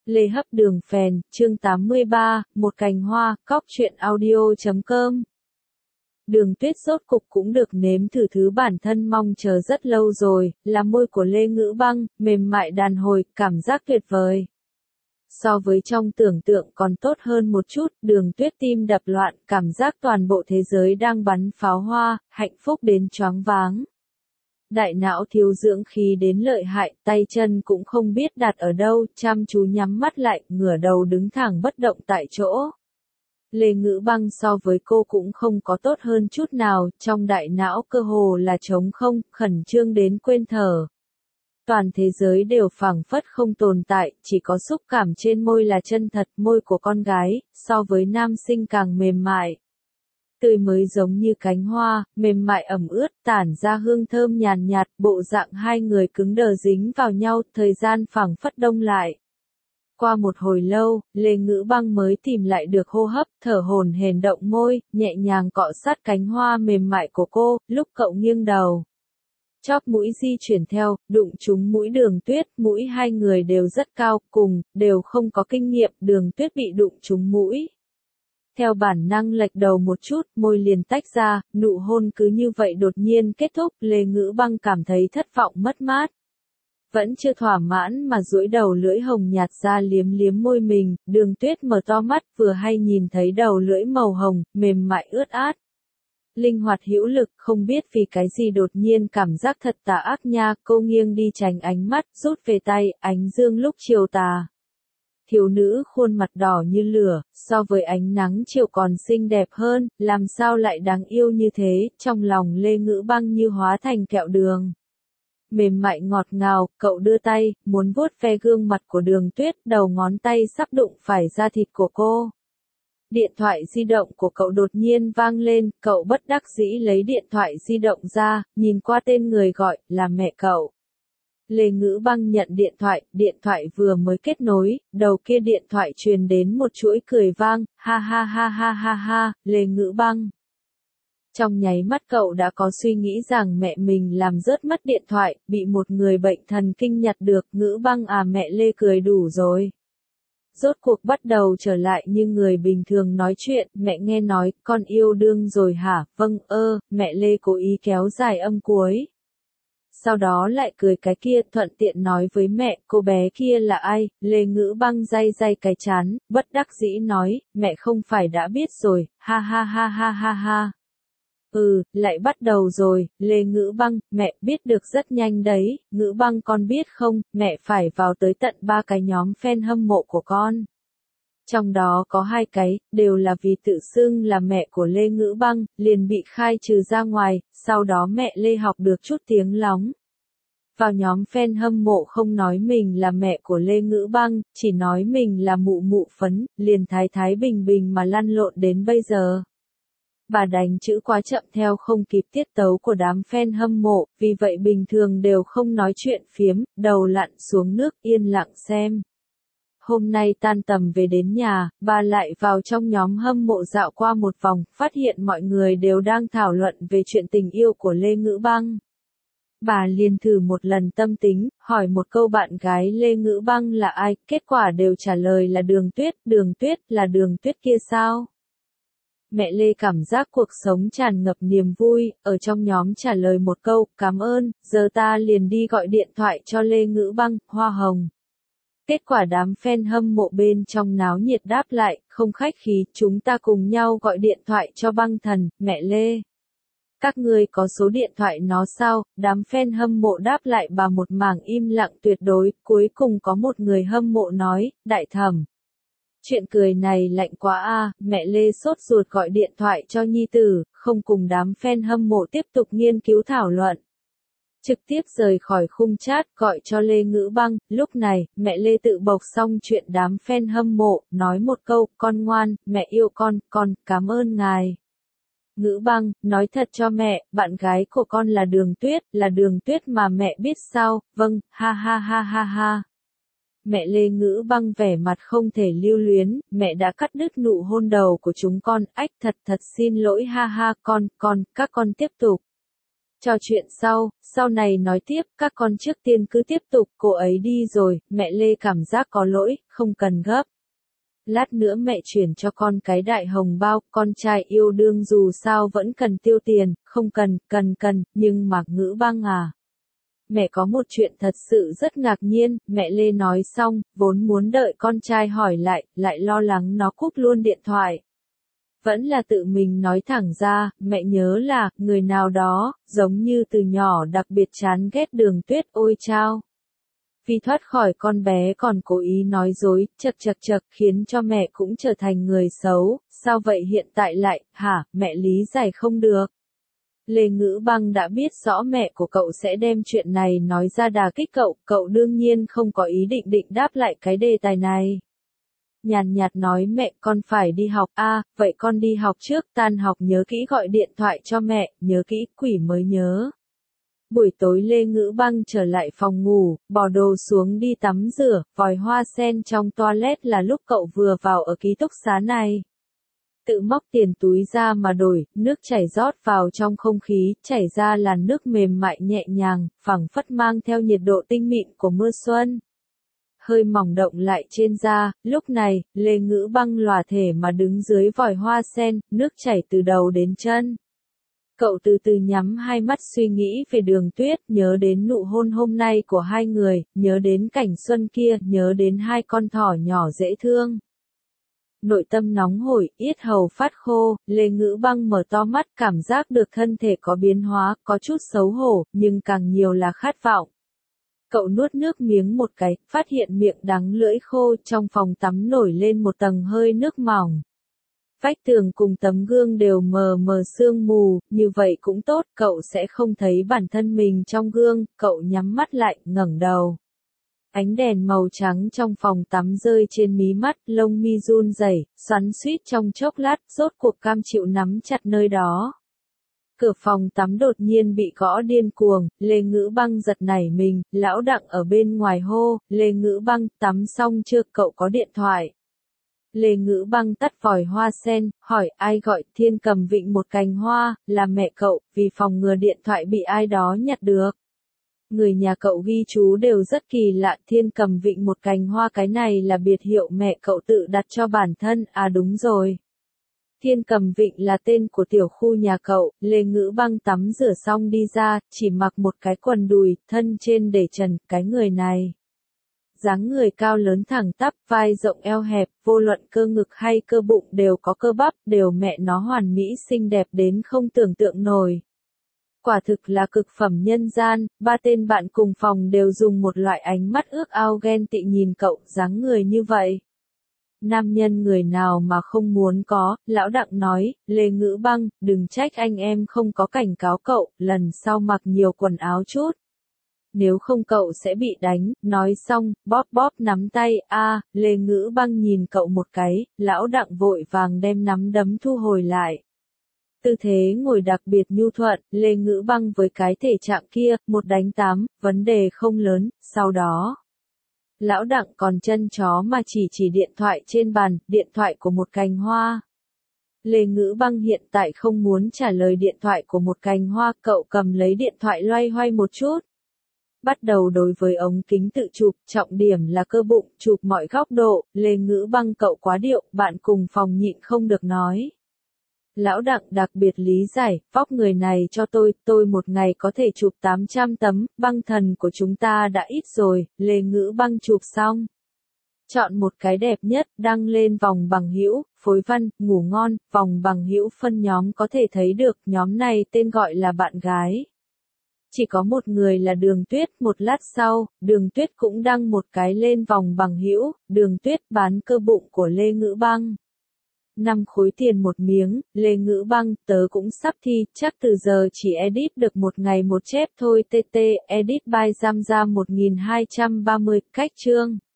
Lê Hấp Đường Phèn, chương 83, một cành hoa, cóc truyện audio.com. Đường Tuyết rốt cục cũng được nếm thử thứ bản thân mong chờ rất lâu rồi, là môi của Lê Ngữ Băng, mềm mại đàn hồi, cảm giác tuyệt vời. So với trong tưởng tượng còn tốt hơn một chút, Đường Tuyết tim đập loạn, cảm giác toàn bộ thế giới đang bắn pháo hoa, hạnh phúc đến choáng váng. Đại não thiếu dưỡng khí đến lợi hại, tay chân cũng không biết đặt ở đâu, chăm chú nhắm mắt lại, ngửa đầu đứng thẳng bất động tại chỗ. Lê Ngữ Băng so với cô cũng không có tốt hơn chút nào, trong đại não cơ hồ là trống không, khẩn trương đến quên thở. Toàn thế giới đều phảng phất không tồn tại, chỉ có xúc cảm trên môi là chân thật, môi của con gái, so với nam sinh càng mềm mại. Tươi mới giống như cánh hoa, mềm mại ẩm ướt, tản ra hương thơm nhàn nhạt, bộ dạng hai người cứng đờ dính vào nhau, thời gian phảng phất đông lại. Qua một hồi lâu, Lê Ngữ Băng mới tìm lại được hô hấp, thở hổn hển động môi, nhẹ nhàng cọ sát cánh hoa mềm mại của cô, lúc cậu nghiêng đầu. Chóp mũi di chuyển theo, đụng trúng mũi Đường Tuyết, mũi hai người đều rất cao, cùng, đều không có kinh nghiệm, Đường Tuyết bị đụng trúng mũi. Theo bản năng lệch đầu một chút, môi liền tách ra, nụ hôn cứ như vậy đột nhiên kết thúc, Lê Ngữ Băng cảm thấy thất vọng mất mát. Vẫn chưa thỏa mãn mà duỗi đầu lưỡi hồng nhạt ra liếm liếm môi mình, Đường Tuyết mở to mắt vừa hay nhìn thấy đầu lưỡi màu hồng, mềm mại ướt át. Linh hoạt hữu lực, không biết vì cái gì đột nhiên cảm giác thật tà ác nha, cô nghiêng đi tránh ánh mắt, rút về tay, ánh dương lúc chiều tà. Thiếu nữ khuôn mặt đỏ như lửa, so với ánh nắng chiều còn xinh đẹp hơn, làm sao lại đáng yêu như thế, trong lòng Lê Ngữ Băng như hóa thành kẹo đường. Mềm mại ngọt ngào, cậu đưa tay, muốn vuốt ve gương mặt của Đường Tuyết, đầu ngón tay sắp đụng phải da thịt của cô. Điện thoại di động của cậu đột nhiên vang lên, cậu bất đắc dĩ lấy điện thoại di động ra, nhìn qua tên người gọi, là mẹ cậu. Lê Ngữ Băng nhận điện thoại vừa mới kết nối, đầu kia điện thoại truyền đến một chuỗi cười vang, ha ha ha ha ha ha, Lê Ngữ Băng. Trong nháy mắt cậu đã có suy nghĩ rằng mẹ mình làm rớt mất điện thoại, bị một người bệnh thần kinh nhặt được, Ngữ Băng à, mẹ Lê cười đủ rồi. Rốt cuộc bắt đầu trở lại như người bình thường nói chuyện, mẹ nghe nói, con yêu đương rồi hả, vâng, mẹ Lê cố ý kéo dài âm cuối. Sau đó lại cười cái kia, thuận tiện nói với mẹ, cô bé kia là ai, Lê Ngữ Băng day day cái chán, bất đắc dĩ nói, mẹ không phải đã biết rồi, ha ha ha ha ha ha. Lại bắt đầu rồi, Lê Ngữ Băng, mẹ biết được rất nhanh đấy, Ngữ Băng con biết không, mẹ phải vào tới tận 3 cái nhóm fan hâm mộ của con. Trong đó có 2 cái, đều là vì tự xưng là mẹ của Lê Ngữ Băng, liền bị khai trừ ra ngoài, sau đó mẹ Lê học được chút tiếng lóng. Vào nhóm fan hâm mộ không nói mình là mẹ của Lê Ngữ Băng, chỉ nói mình là mụ mụ phấn, liền thái thái bình bình mà lăn lộn đến bây giờ. Bà đánh chữ quá chậm theo không kịp tiết tấu của đám fan hâm mộ, vì vậy bình thường đều không nói chuyện phiếm, đầu lặn xuống nước yên lặng xem. Hôm nay tan tầm về đến nhà, bà lại vào trong nhóm hâm mộ dạo qua một vòng, phát hiện mọi người đều đang thảo luận về chuyện tình yêu của Lê Ngữ Băng. Bà liền thử một lần tâm tính, hỏi một câu bạn gái Lê Ngữ Băng là ai, kết quả đều trả lời là Đường Tuyết là Đường Tuyết kia sao? Mẹ Lê cảm giác cuộc sống tràn ngập niềm vui, ở trong nhóm trả lời một câu, cảm ơn, giờ ta liền đi gọi điện thoại cho Lê Ngữ Băng, hoa hồng. Kết quả đám fan hâm mộ bên trong náo nhiệt đáp lại, không khách khí, chúng ta cùng nhau gọi điện thoại cho Băng thần, mẹ Lê. Các ngươi có số điện thoại nó sao? Đám fan hâm mộ đáp lại bà một mảng im lặng tuyệt đối, cuối cùng có một người hâm mộ nói, đại thẩm. Chuyện cười này lạnh quá a, mẹ Lê sốt ruột gọi điện thoại cho nhi tử, không cùng đám fan hâm mộ tiếp tục nghiên cứu thảo luận. Trực tiếp rời khỏi khung chat gọi cho Lê Ngữ Băng, lúc này, mẹ Lê tự bộc xong chuyện đám fan hâm mộ, nói một câu, con ngoan, mẹ yêu con, cảm ơn ngài. Ngữ Băng, nói thật cho mẹ, bạn gái của con là Đường Tuyết mà mẹ biết sao, vâng, ha ha ha ha ha. Mẹ Lê Ngữ Băng vẻ mặt không thể lưu luyến, mẹ đã cắt đứt nụ hôn đầu của chúng con, ách thật xin lỗi ha ha, các con tiếp tục. Trò chuyện sau này nói tiếp, các con trước tiên cứ tiếp tục, cô ấy đi rồi, mẹ Lê cảm giác có lỗi, không cần gấp. Lát nữa mẹ chuyển cho con cái đại hồng bao, con trai yêu đương dù sao vẫn cần tiêu tiền, không cần, nhưng Mạc Ngữ Băng à. Mẹ có một chuyện thật sự rất ngạc nhiên, mẹ Lê nói xong, vốn muốn đợi con trai hỏi lại lo lắng nó cúp luôn điện thoại. Vẫn là tự mình nói thẳng ra, mẹ nhớ là, người nào đó, giống như từ nhỏ đặc biệt chán ghét Đường Tuyết, ôi chao. Vì thoát khỏi con bé còn cố ý nói dối, chật, khiến cho mẹ cũng trở thành người xấu, sao vậy hiện tại lại, hả, mẹ lý giải không được. Lê Ngữ Băng đã biết rõ mẹ của cậu sẽ đem chuyện này nói ra đả kích cậu đương nhiên không có ý định đáp lại cái đề tài này. Nhàn nhạt nói mẹ con phải đi học vậy con đi học trước, tan học nhớ kỹ gọi điện thoại cho mẹ, nhớ kỹ, quỷ mới nhớ. Buổi tối Lê Ngữ Băng trở lại phòng ngủ, bỏ đồ xuống đi tắm rửa, vòi hoa sen trong toilet là lúc cậu vừa vào ở ký túc xá này. Tự móc tiền túi ra mà đổi, nước chảy rót vào trong không khí, chảy ra làn nước mềm mại nhẹ nhàng, phảng phất mang theo nhiệt độ tinh mịn của mưa xuân. Hơi mỏng động lại trên da, lúc này, Lê Ngữ Băng lòa thể mà đứng dưới vòi hoa sen, nước chảy từ đầu đến chân. Cậu từ từ nhắm hai mắt suy nghĩ về Đường Tuyết, nhớ đến nụ hôn hôm nay của hai người, nhớ đến cảnh xuân kia, nhớ đến hai con thỏ nhỏ dễ thương. Nội tâm nóng hổi, yết hầu phát khô, Lê Ngữ Băng mở to mắt, cảm giác được thân thể có biến hóa, có chút xấu hổ, nhưng càng nhiều là khát vọng. Cậu nuốt nước miếng một cái, phát hiện miệng đắng lưỡi khô, trong phòng tắm nổi lên một tầng hơi nước mỏng. Vách tường cùng tấm gương đều mờ sương mù, như vậy cũng tốt, cậu sẽ không thấy bản thân mình trong gương, cậu nhắm mắt lại, ngẩng đầu. Ánh đèn màu trắng trong phòng tắm rơi trên mí mắt, lông mi run rẩy, xoắn xuýt trong chốc lát, rốt cuộc cam chịu nắm chặt nơi đó. Cửa phòng tắm đột nhiên bị gõ điên cuồng, Lê Ngữ Băng giật nảy mình, lão Đặng ở bên ngoài hô, Lê Ngữ Băng, tắm xong chưa, cậu có điện thoại. Lê Ngữ Băng tắt vòi hoa sen, hỏi ai gọi, Thiên Cầm vịnh một cành hoa, là mẹ cậu, vì phòng ngừa điện thoại bị ai đó nhặt được. Người nhà cậu ghi chú đều rất kỳ lạ, Thiên Cầm vịnh một cành hoa cái này là biệt hiệu mẹ cậu tự đặt cho bản thân, đúng rồi. Thiên Cầm vịnh là tên của tiểu khu nhà cậu, Lê Ngữ Băng tắm rửa xong đi ra, chỉ mặc một cái quần đùi, thân trên để trần, cái người này. Dáng người cao lớn thẳng tắp, vai rộng eo hẹp, vô luận cơ ngực hay cơ bụng đều có cơ bắp, đều mẹ nó hoàn mỹ xinh đẹp đến không tưởng tượng nổi. Quả thực là cực phẩm nhân gian, ba tên bạn cùng phòng đều dùng một loại ánh mắt ước ao ghen tị nhìn cậu, dáng người như vậy. Nam nhân người nào mà không muốn có, lão Đặng nói, Lê Ngữ Băng, đừng trách anh em không có cảnh cáo cậu, lần sau mặc nhiều quần áo chút. Nếu không cậu sẽ bị đánh, nói xong, bóp nắm tay, Lê Ngữ Băng nhìn cậu một cái, lão Đặng vội vàng đem nắm đấm thu hồi lại. Tư thế ngồi đặc biệt nhu thuận, Lê Ngữ Băng với cái thể trạng kia, 1 đánh 8, vấn đề không lớn, sau đó. Lão Đặng còn chân chó mà chỉ điện thoại trên bàn, điện thoại của một cành hoa. Lê Ngữ Băng hiện tại không muốn trả lời điện thoại của một cành hoa, cậu cầm lấy điện thoại loay hoay một chút. Bắt đầu đối với ống kính tự chụp, trọng điểm là cơ bụng, chụp mọi góc độ, Lê Ngữ Băng cậu quá điệu, bạn cùng phòng nhịn không được nói. Lão Đặng đặc biệt lý giải, vóc người này cho tôi một ngày có thể chụp 800 tấm, băng thần của chúng ta đã ít rồi, Lê Ngữ Băng chụp xong. Chọn một cái đẹp nhất, đăng lên vòng bằng hữu, phối văn, ngủ ngon, vòng bằng hữu phân nhóm có thể thấy được, nhóm này tên gọi là bạn gái. Chỉ có một người là Đường Tuyết, một lát sau, Đường Tuyết cũng đăng một cái lên vòng bằng hữu, Đường Tuyết bán cơ bụng của Lê Ngữ Băng. 5 khối tiền một miếng, Lê Ngữ Băng, tớ cũng sắp thi, chắc từ giờ chỉ edit được một ngày một chép thôi, TT, edit by Giam Giam 1230, cách chương.